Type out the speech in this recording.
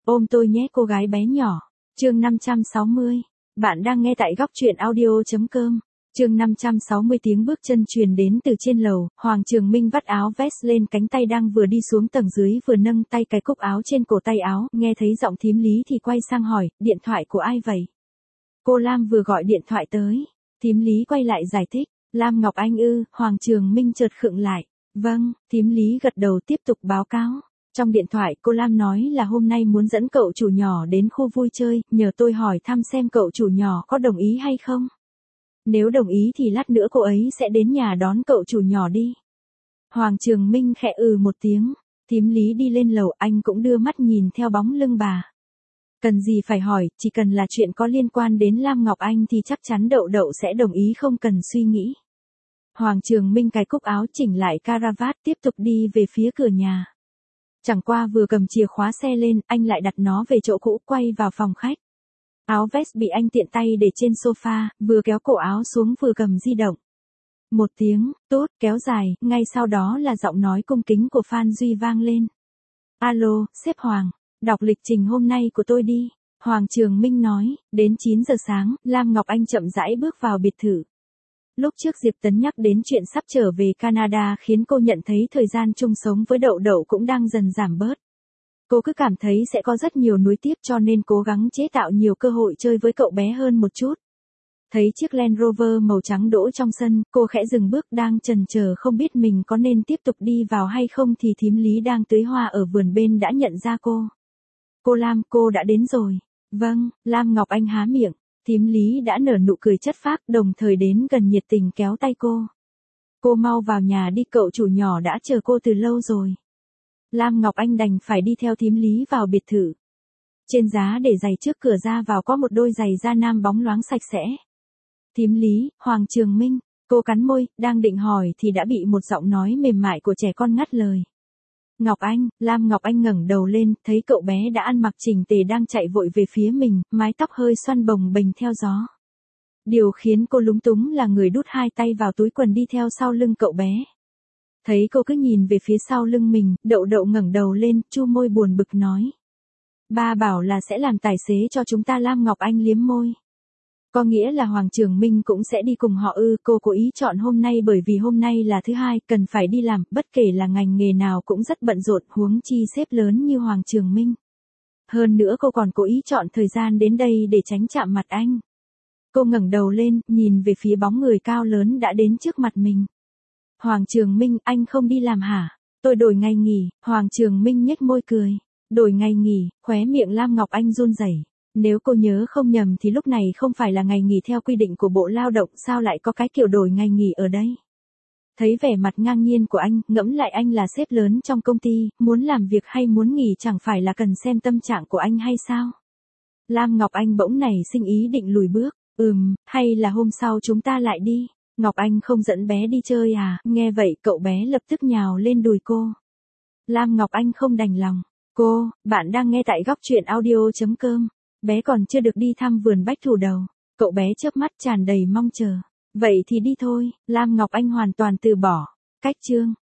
Ôm tôi nhé cô gái bé nhỏ. Chương 560. Bạn đang nghe tại góc audio.com. Chương 560 tiếng bước chân truyền đến từ trên lầu, Hoàng Trường Minh vắt áo vest lên cánh tay đang vừa đi xuống tầng dưới vừa nâng tay cái cúc áo trên cổ tay áo, nghe thấy giọng thím Lý thì quay sang hỏi, điện thoại của ai vậy? Cô Lam vừa gọi điện thoại tới. Thím Lý quay lại giải thích, Lam Ngọc Anh ư? Hoàng Trường Minh chợt khựng lại. Vâng, thím Lý gật đầu tiếp tục báo cáo. Trong điện thoại cô Lam nói là hôm nay muốn dẫn cậu chủ nhỏ đến khu vui chơi, nhờ tôi hỏi thăm xem cậu chủ nhỏ có đồng ý hay không. Nếu đồng ý thì lát nữa cô ấy sẽ đến nhà đón cậu chủ nhỏ đi. Hoàng Trường Minh khẽ một tiếng, thím Lý đi lên lầu, anh cũng đưa mắt nhìn theo bóng lưng bà. Cần gì phải hỏi, chỉ cần là chuyện có liên quan đến Lam Ngọc Anh thì chắc chắn Đậu Đậu sẽ đồng ý không cần suy nghĩ. Hoàng Trường Minh cài cúc áo chỉnh lại caravat tiếp tục đi về phía cửa nhà. Chẳng qua vừa cầm chìa khóa xe lên, anh lại đặt nó về chỗ cũ quay vào phòng khách. Áo vest bị anh tiện tay để trên sofa, vừa kéo cổ áo xuống vừa cầm di động. Một tiếng, tốt, kéo dài, ngay sau đó là giọng nói cung kính của Phan Duy vang lên. Alo, sếp Hoàng, đọc lịch trình hôm nay của tôi đi. Hoàng Trường Minh nói, đến 9 giờ sáng, Lam Ngọc Anh chậm rãi bước vào biệt thự. Lúc trước Diệp Tấn nhắc đến chuyện sắp trở về Canada khiến cô nhận thấy thời gian chung sống với Đậu Đậu cũng đang dần giảm bớt. Cô cứ cảm thấy sẽ có rất nhiều nuối tiếc cho nên cố gắng chế tạo nhiều cơ hội chơi với cậu bé hơn một chút. Thấy chiếc Land Rover màu trắng đỗ trong sân, cô khẽ dừng bước đang chần chờ không biết mình có nên tiếp tục đi vào hay không thì thím Lý đang tưới hoa ở vườn bên đã nhận ra cô. Cô Lam, cô đã đến rồi. Vâng, Lam Ngọc Anh há miệng. Thím Lý đã nở nụ cười chất phác đồng thời đến gần nhiệt tình kéo tay cô. Cô mau vào nhà đi, cậu chủ nhỏ đã chờ cô từ lâu rồi. Lam Ngọc Anh đành phải đi theo thím Lý vào biệt thự. Trên giá để giày trước cửa ra vào có một đôi giày da nam bóng loáng sạch sẽ. Thím Lý, Hoàng Trường Minh, cô cắn môi, đang định hỏi thì đã bị một giọng nói mềm mại của trẻ con ngắt lời. Ngọc Anh, Lam Ngọc Anh ngẩng đầu lên, thấy cậu bé đã ăn mặc chỉnh tề đang chạy vội về phía mình, mái tóc hơi xoăn bồng bềnh theo gió. Điều khiến cô lúng túng là người đút hai tay vào túi quần đi theo sau lưng cậu bé. Thấy cô cứ nhìn về phía sau lưng mình, Đậu Đậu ngẩng đầu lên, chu môi buồn bực nói. Ba bảo là sẽ làm tài xế cho chúng ta. Lam Ngọc Anh liếm môi. Có nghĩa là Hoàng Trường Minh cũng sẽ đi cùng họ ư? Cô cố ý chọn hôm nay bởi vì hôm nay là thứ hai, cần phải đi làm, bất kể là ngành nghề nào cũng rất bận rộn, huống chi sếp lớn như Hoàng Trường Minh. Hơn nữa cô còn cố ý chọn thời gian đến đây để tránh chạm mặt anh. Cô ngẩng đầu lên, nhìn về phía bóng người cao lớn đã đến trước mặt mình. Hoàng Trường Minh, anh không đi làm hả? Tôi đổi ngày nghỉ. Hoàng Trường Minh nhếch môi cười. Đổi ngày nghỉ? Khóe miệng Lam Ngọc Anh run rẩy. Nếu cô nhớ không nhầm thì lúc này không phải là ngày nghỉ theo quy định của Bộ Lao động, sao lại có cái kiểu đổi ngày nghỉ ở đây? Thấy vẻ mặt ngang nhiên của anh, ngẫm lại anh là sếp lớn trong công ty, muốn làm việc hay muốn nghỉ chẳng phải là cần xem tâm trạng của anh hay sao? Lam Ngọc Anh bỗng nảy sinh ý định lùi bước. Hay là hôm sau chúng ta lại đi? Ngọc Anh không dẫn bé đi chơi à? Nghe vậy cậu bé lập tức nhào lên đùi cô. Lam Ngọc Anh không đành lòng. Cô, bạn đang nghe tại góc audio.com. Bé còn chưa được đi thăm vườn bách thủ đầu. Cậu bé chớp mắt tràn đầy mong chờ. Vậy thì đi thôi. Lam Ngọc Anh hoàn toàn từ bỏ. Cách chương.